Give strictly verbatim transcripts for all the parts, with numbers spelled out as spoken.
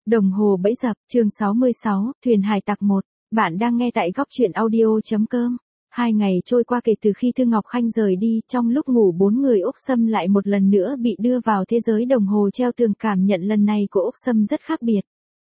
Đồng hồ bẫy dập, chương sáu mươi sáu, thuyền hải tặc một. Bạn đang nghe tại góc truyện audio.com. Hai ngày trôi qua kể từ khi Thư Ngọc Khanh rời đi, trong lúc ngủ bốn người Úc Sâm lại một lần nữa bị đưa vào thế giới đồng hồ treo tường. Cảm nhận lần này của Úc Sâm rất khác biệt.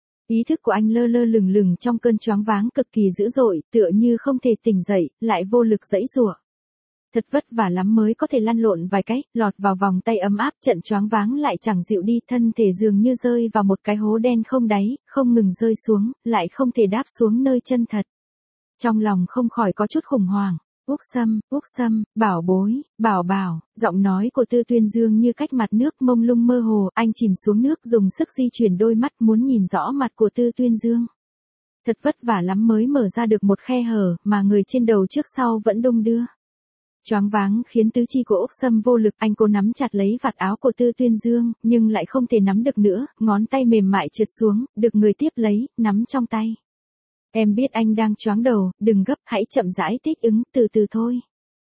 Ý thức của anh lơ lơ lửng lửng trong cơn choáng váng cực kỳ dữ dội, tựa như không thể tỉnh dậy, lại vô lực giãy giụa. Thật vất vả lắm mới có thể lăn lộn vài cái, lọt vào vòng tay ấm áp, trận choáng váng lại chẳng dịu đi, thân thể dường như rơi vào một cái hố đen không đáy, không ngừng rơi xuống, lại không thể đáp xuống nơi chân thật. Trong lòng không khỏi có chút khủng hoảng. Úc Sâm, Úc Sâm, bảo bối, bảo bảo, giọng nói của Tư Tuyên Dương như cách mặt nước mông lung mơ hồ, anh chìm xuống nước dùng sức di chuyển đôi mắt muốn nhìn rõ mặt của Tư Tuyên Dương. Thật vất vả lắm mới mở ra được một khe hở, mà người trên đầu trước sau vẫn đung đưa. Choáng váng khiến tứ chi của Úc Sâm vô lực, anh cố nắm chặt lấy vạt áo của Tư Tuyên Dương, nhưng lại không thể nắm được nữa, ngón tay mềm mại trượt xuống, được người tiếp lấy, nắm trong tay. Em biết anh đang choáng đầu, đừng gấp, hãy chậm rãi thích ứng, từ từ thôi.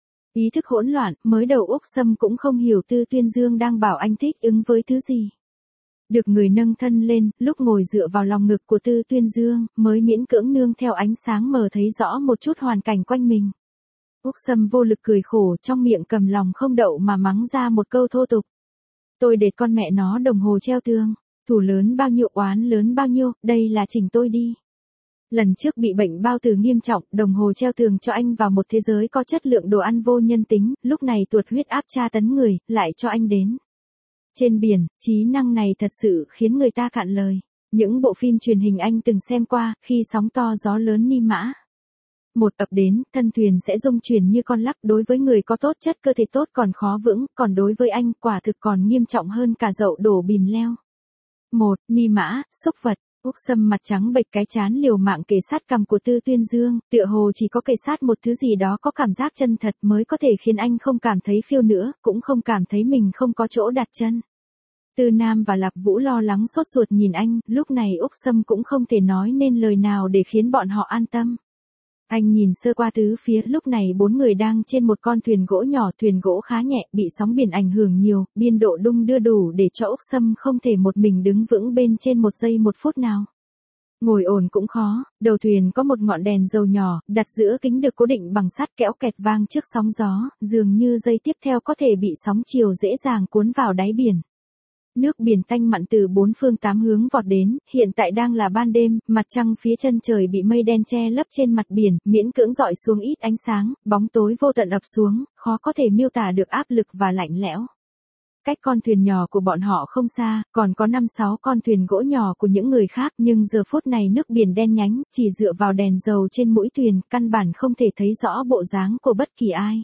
Ý thức hỗn loạn, mới đầu Úc Sâm cũng không hiểu Tư Tuyên Dương đang bảo anh thích ứng với thứ gì. Được người nâng thân lên, lúc ngồi dựa vào lòng ngực của Tư Tuyên Dương, mới miễn cưỡng nương theo ánh sáng mờ thấy rõ một chút hoàn cảnh quanh mình. Úc Sâm vô lực cười khổ, trong miệng cầm lòng không đậu mà mắng ra một câu thô tục. Tôi đệt con mẹ nó đồng hồ treo tường, thủ lớn bao nhiêu oán lớn bao nhiêu, đây là chỉnh tôi đi. Lần trước bị bệnh bao tử nghiêm trọng, đồng hồ treo tường cho anh vào một thế giới có chất lượng đồ ăn vô nhân tính, lúc này tuột huyết áp tra tấn người, lại cho anh đến. Trên biển, trí năng này thật sự khiến người ta cạn lời. Những bộ phim truyền hình anh từng xem qua, khi sóng to gió lớn ni mã. Một ập đến, thân thuyền sẽ rung chuyển như con lắc, đối với người có tốt chất cơ thể tốt còn khó vững, còn đối với anh quả thực còn nghiêm trọng hơn cả dậu đổ bìm leo. Một, ni mã, xúc vật. Úc Sâm mặt trắng bệch cái chán liều mạng kề sát cằm của Tư Tuyên Dương, tựa hồ chỉ có kề sát một thứ gì đó có cảm giác chân thật mới có thể khiến anh không cảm thấy phiêu nữa, cũng không cảm thấy mình không có chỗ đặt chân. Tư Nam và Lạc Vũ lo lắng sốt ruột nhìn anh, lúc này Úc Sâm cũng không thể nói nên lời nào để khiến bọn họ an tâm. Anh nhìn sơ qua tứ phía, lúc này bốn người đang trên một con thuyền gỗ nhỏ, thuyền gỗ khá nhẹ, bị sóng biển ảnh hưởng nhiều, biên độ đung đưa đủ để cho Úc Sâm không thể một mình đứng vững bên trên một giây một phút nào. Ngồi ổn cũng khó, đầu thuyền có một ngọn đèn dầu nhỏ, đặt giữa kính được cố định bằng sắt, kéo kẹt vang trước sóng gió, dường như giây tiếp theo có thể bị sóng chiều dễ dàng cuốn vào đáy biển. Nước biển tanh mặn từ bốn phương tám hướng vọt đến, hiện tại đang là ban đêm, mặt trăng phía chân trời bị mây đen che lấp trên mặt biển, miễn cưỡng dọi xuống ít ánh sáng, bóng tối vô tận ập xuống, khó có thể miêu tả được áp lực và lạnh lẽo. Cách con thuyền nhỏ của bọn họ không xa, còn có năm sáu con thuyền gỗ nhỏ của những người khác, nhưng giờ phút này nước biển đen nhánh, chỉ dựa vào đèn dầu trên mũi thuyền, căn bản không thể thấy rõ bộ dáng của bất kỳ ai.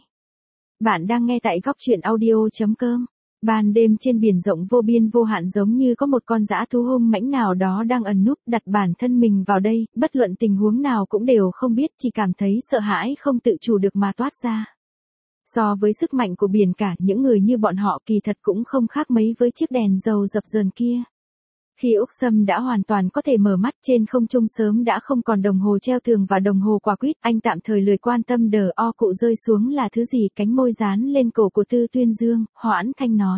Bạn đang nghe tại góc truyện audio.com. Ban đêm trên biển rộng vô biên vô hạn, giống như có một con dã thú hung mãnh nào đó đang ẩn núp, đặt bản thân mình vào đây, bất luận tình huống nào cũng đều không biết, chỉ cảm thấy sợ hãi không tự chủ được mà toát ra. So với sức mạnh của biển cả, những người như bọn họ kỳ thật cũng không khác mấy với chiếc đèn dầu dập dờn kia. Khi Úc Sâm đã hoàn toàn có thể mở mắt, trên không trung sớm đã không còn đồng hồ treo tường và đồng hồ quả quýt, anh tạm thời lười quan tâm đờ o cụ rơi xuống là thứ gì, cánh môi dán lên cổ của Tư Tuyên Dương, hoãn thanh nói.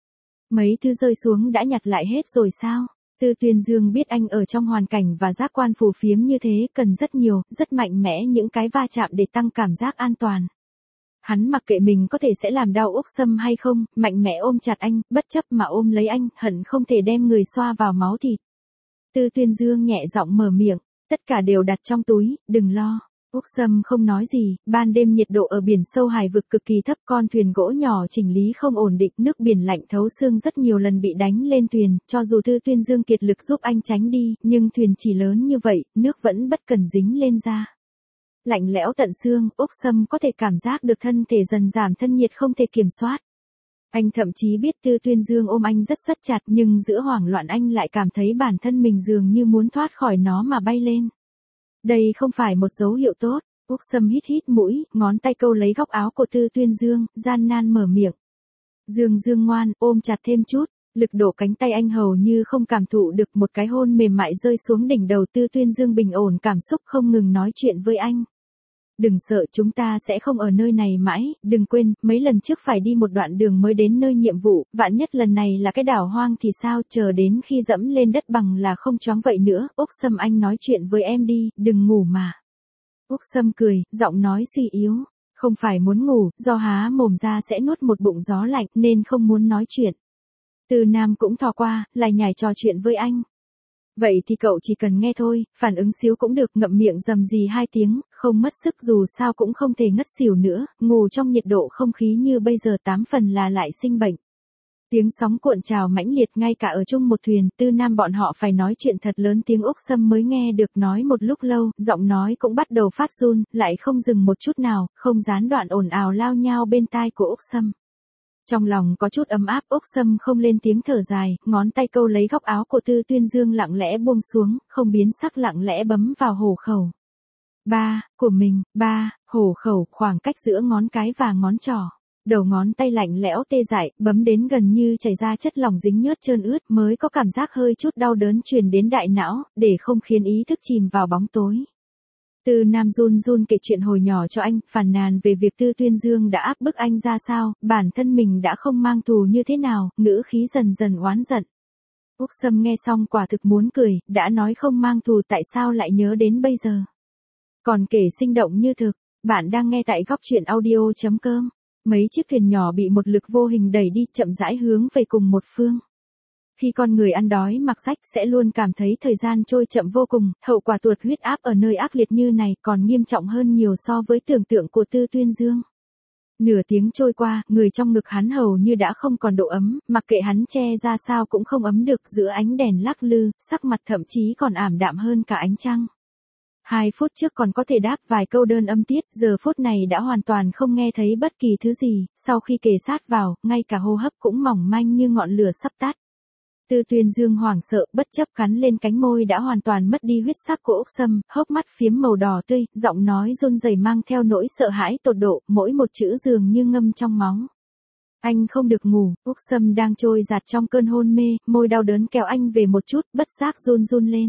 Mấy thứ rơi xuống đã nhặt lại hết rồi sao? Tư Tuyên Dương biết anh ở trong hoàn cảnh và giác quan phù phiếm như thế cần rất nhiều, rất mạnh mẽ những cái va chạm để tăng cảm giác an toàn. Hắn mặc kệ mình có thể sẽ làm đau Úc Sâm hay không, mạnh mẽ ôm chặt anh, bất chấp mà ôm lấy anh, hận không thể đem người xoa vào máu thịt. Tư Tuyên Dương nhẹ giọng mở miệng, tất cả đều đặt trong túi, đừng lo. Úc Sâm không nói gì, ban đêm nhiệt độ ở biển sâu hải vực cực kỳ thấp, con thuyền gỗ nhỏ chỉnh lý không ổn định, nước biển lạnh thấu xương rất nhiều lần bị đánh lên thuyền, cho dù Tư Tuyên Dương kiệt lực giúp anh tránh đi, nhưng thuyền chỉ lớn như vậy, nước vẫn bất cần dính lên da. Lạnh lẽo tận xương, Úc Sâm có thể cảm giác được thân thể dần giảm thân nhiệt không thể kiểm soát. Anh thậm chí biết Tư Tuyên Dương ôm anh rất rất chặt, nhưng giữa hoảng loạn anh lại cảm thấy bản thân mình dường như muốn thoát khỏi nó mà bay lên. Đây không phải một dấu hiệu tốt. Úc Sâm hít hít mũi, ngón tay câu lấy góc áo của Tư Tuyên Dương, gian nan mở miệng. Dương Dương ngoan, ôm chặt thêm chút. Lực đổ cánh tay anh hầu như không cảm thụ được, một cái hôn mềm mại rơi xuống đỉnh đầu Tư Tuyên Dương bình ổn cảm xúc không ngừng nói chuyện với anh. Đừng sợ, chúng ta sẽ không ở nơi này mãi, đừng quên, mấy lần trước phải đi một đoạn đường mới đến nơi nhiệm vụ, vạn nhất lần này là cái đảo hoang thì sao, chờ đến khi dẫm lên đất bằng là không choáng vậy nữa. Úc Sâm, anh nói chuyện với em đi, đừng ngủ mà. Úc Sâm cười, giọng nói suy yếu. Không phải muốn ngủ, do há mồm ra sẽ nuốt một bụng gió lạnh nên không muốn nói chuyện. Từ Nam cũng thò qua, lại nhảy trò chuyện với anh. Vậy thì cậu chỉ cần nghe thôi, phản ứng xíu cũng được, ngậm miệng rầm rì hai tiếng, không mất sức dù sao cũng không thể ngất xỉu nữa, ngủ trong nhiệt độ không khí như bây giờ tám phần là lại sinh bệnh. Tiếng sóng cuộn trào mãnh liệt, ngay cả ở chung một thuyền, Tư Nam bọn họ phải nói chuyện thật lớn tiếng Úc Sâm mới nghe được, nói một lúc lâu, giọng nói cũng bắt đầu phát run, lại không dừng một chút nào, không gián đoạn ồn ào lao nhao bên tai của Úc Sâm. Trong lòng có chút ấm áp, Úc Sâm không lên tiếng thở dài, ngón tay câu lấy góc áo của Tư Tuyên Dương lặng lẽ buông xuống, không biến sắc lặng lẽ bấm vào hổ khẩu. Ba, của mình, ba, hổ khẩu, khoảng cách giữa ngón cái và ngón trỏ. Đầu ngón tay lạnh lẽo tê dại, bấm đến gần như chảy ra chất lỏng dính nhớt trơn ướt, mới có cảm giác hơi chút đau đớn truyền đến đại não, để không khiến ý thức chìm vào bóng tối. Tư Nam run run kể chuyện hồi nhỏ cho anh, phàn nàn về việc Tư Tuyên Dương đã áp bức anh ra sao, bản thân mình đã không mang tù như thế nào, ngữ khí dần dần oán giận. Úc Sâm nghe xong quả thực muốn cười, đã nói không mang tù tại sao lại nhớ đến bây giờ. Còn kể sinh động như thực, bạn đang nghe tại góc truyện audio chấm com. Mấy chiếc thuyền nhỏ bị một lực vô hình đẩy đi, chậm rãi hướng về cùng một phương. Khi con người ăn đói mặc rách sẽ luôn cảm thấy thời gian trôi chậm vô cùng, hậu quả tuột huyết áp ở nơi ác liệt như này còn nghiêm trọng hơn nhiều so với tưởng tượng của Tư Tuyên Dương. Nửa tiếng trôi qua, người trong ngực hắn hầu như đã không còn độ ấm, mặc kệ hắn che ra sao cũng không ấm được, giữa ánh đèn lắc lư, sắc mặt thậm chí còn ảm đạm hơn cả ánh trăng. Hai phút trước còn có thể đáp vài câu đơn âm tiết, giờ phút này đã hoàn toàn không nghe thấy bất kỳ thứ gì, sau khi kề sát vào, ngay cả hô hấp cũng mỏng manh như ngọn lửa sắp tắt. Tư Tuyên Dương hoảng sợ, bất chấp cắn lên cánh môi đã hoàn toàn mất đi huyết sắc của Úc Sâm, hốc mắt phiếm màu đỏ tươi, giọng nói run rẩy mang theo nỗi sợ hãi tột độ, mỗi một chữ dường như ngâm trong máu. Anh không được ngủ, Úc Sâm đang trôi dạt trong cơn hôn mê, môi đau đớn kéo anh về một chút, bất giác run run lên.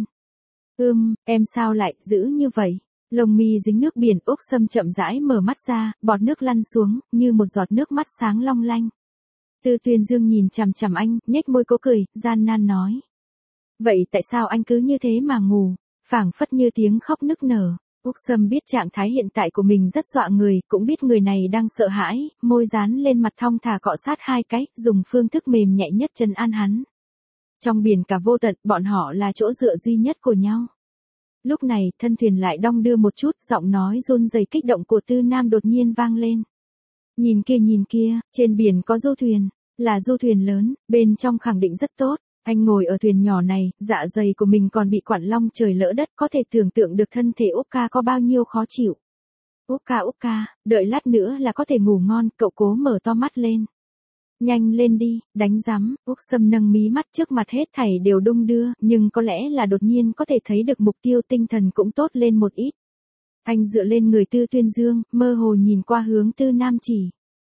Ưm, em sao lại dữ như vậy? Lông mi dính nước biển, Úc Sâm chậm rãi mở mắt ra, bọt nước lăn xuống, như một giọt nước mắt sáng long lanh. Tư Tuyên Dương nhìn chằm chằm anh, nhếch môi cố cười, gian nan nói. Vậy tại sao anh cứ như thế mà ngủ? Phảng phất như tiếng khóc nức nở. Úc Sâm biết trạng thái hiện tại của mình rất dọa người, cũng biết người này đang sợ hãi, môi dán lên mặt thong thả cọ sát hai cái, dùng phương thức mềm nhẹ nhất trấn an hắn. Trong biển cả vô tận, bọn họ là chỗ dựa duy nhất của nhau. Lúc này, thân thuyền lại đong đưa một chút, giọng nói run rẩy kích động của Tư Nam đột nhiên vang lên. Nhìn kia nhìn kia, trên biển có du thuyền, là du thuyền lớn, bên trong khẳng định rất tốt. Anh ngồi ở thuyền nhỏ này, dạ dày của mình còn bị quặn long trời lỡ đất, có thể tưởng tượng được thân thể Úc ca có bao nhiêu khó chịu. Úc ca Úc ca, đợi lát nữa là có thể ngủ ngon, cậu cố mở to mắt lên. Nhanh lên đi, đánh rắm, Úc Sâm nâng mí mắt, trước mặt hết thảy đều đung đưa, nhưng có lẽ là đột nhiên có thể thấy được mục tiêu, tinh thần cũng tốt lên một ít. Anh dựa lên người Tư Tuyên Dương, mơ hồ nhìn qua hướng Tư Nam chỉ.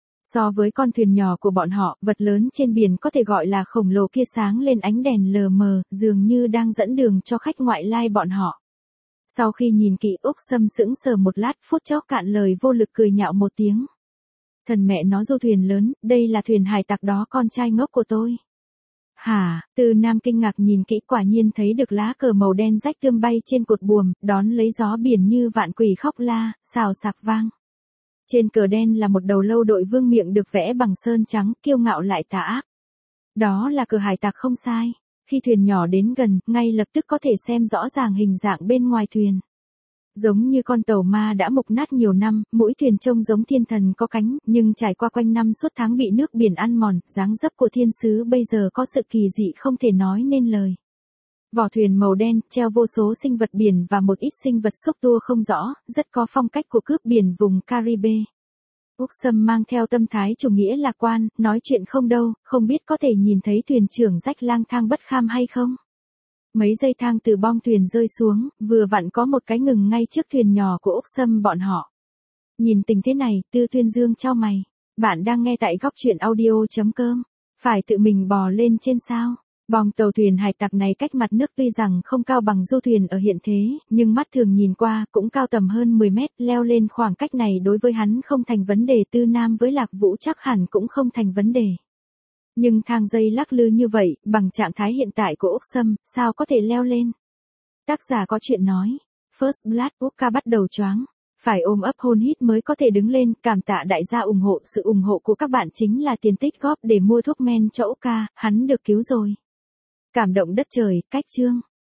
So với con thuyền nhỏ của bọn họ, vật lớn trên biển có thể gọi là khổng lồ kia sáng lên ánh đèn lờ mờ, dường như đang dẫn đường cho khách ngoại lai bọn họ. Sau khi nhìn kỹ, Úc Sâm sững sờ một lát, phút chốc cạn lời vô lực cười nhạo một tiếng. Thần mẹ nó, du thuyền lớn, đây là thuyền hải tặc đó con trai ngốc của tôi. Hả, Tư Nam kinh ngạc nhìn kỹ, quả nhiên thấy được lá cờ màu đen rách tươm bay trên cột buồm, đón lấy gió biển như vạn quỷ khóc la, xào xạc vang. Trên cờ đen là một đầu lâu đội vương miệng được vẽ bằng sơn trắng, kiêu ngạo lại tà ác. Đó là cờ hải tặc không sai. Khi thuyền nhỏ đến gần, ngay lập tức có thể xem rõ ràng hình dạng bên ngoài thuyền. Giống như con tàu ma đã mục nát nhiều năm, mũi thuyền trông giống thiên thần có cánh, nhưng trải qua quanh năm suốt tháng bị nước biển ăn mòn, dáng dấp của thiên sứ bây giờ có sự kỳ dị không thể nói nên lời. Vỏ thuyền màu đen, treo vô số sinh vật biển và một ít sinh vật xúc tua không rõ, rất có phong cách của cướp biển vùng Caribe. Úc Sâm mang theo tâm thái chủ nghĩa lạc quan, nói chuyện không đâu, không biết có thể nhìn thấy thuyền trưởng rách lang thang bất kham hay không? Mấy dây thang từ bong thuyền rơi xuống, vừa vặn có một cái ngừng ngay trước thuyền nhỏ của Úc Sâm bọn họ. Nhìn tình thế này, Tư Tuyên Dương chau mày. Bạn đang nghe tại góc truyện audio chấm com. Phải tự mình bò lên trên sao? Bong tàu thuyền hải tặc này cách mặt nước tuy rằng không cao bằng du thuyền ở hiện thế, nhưng mắt thường nhìn qua cũng cao tầm hơn mười mét, leo lên khoảng cách này đối với hắn không thành vấn đề, Tư Nam với Lạc Vũ chắc hẳn cũng không thành vấn đề. Nhưng thang dây lắc lư như vậy, bằng trạng thái hiện tại của Úc Sâm, sao có thể leo lên? Tác giả có chuyện nói, First Blood Uka bắt đầu choáng. Phải ôm ấp hôn hít mới có thể đứng lên, cảm tạ đại gia ủng hộ, sự ủng hộ của các bạn chính là tiền tích góp để mua thuốc men cho Uka, hắn được cứu rồi. Cảm động đất trời, cách chương.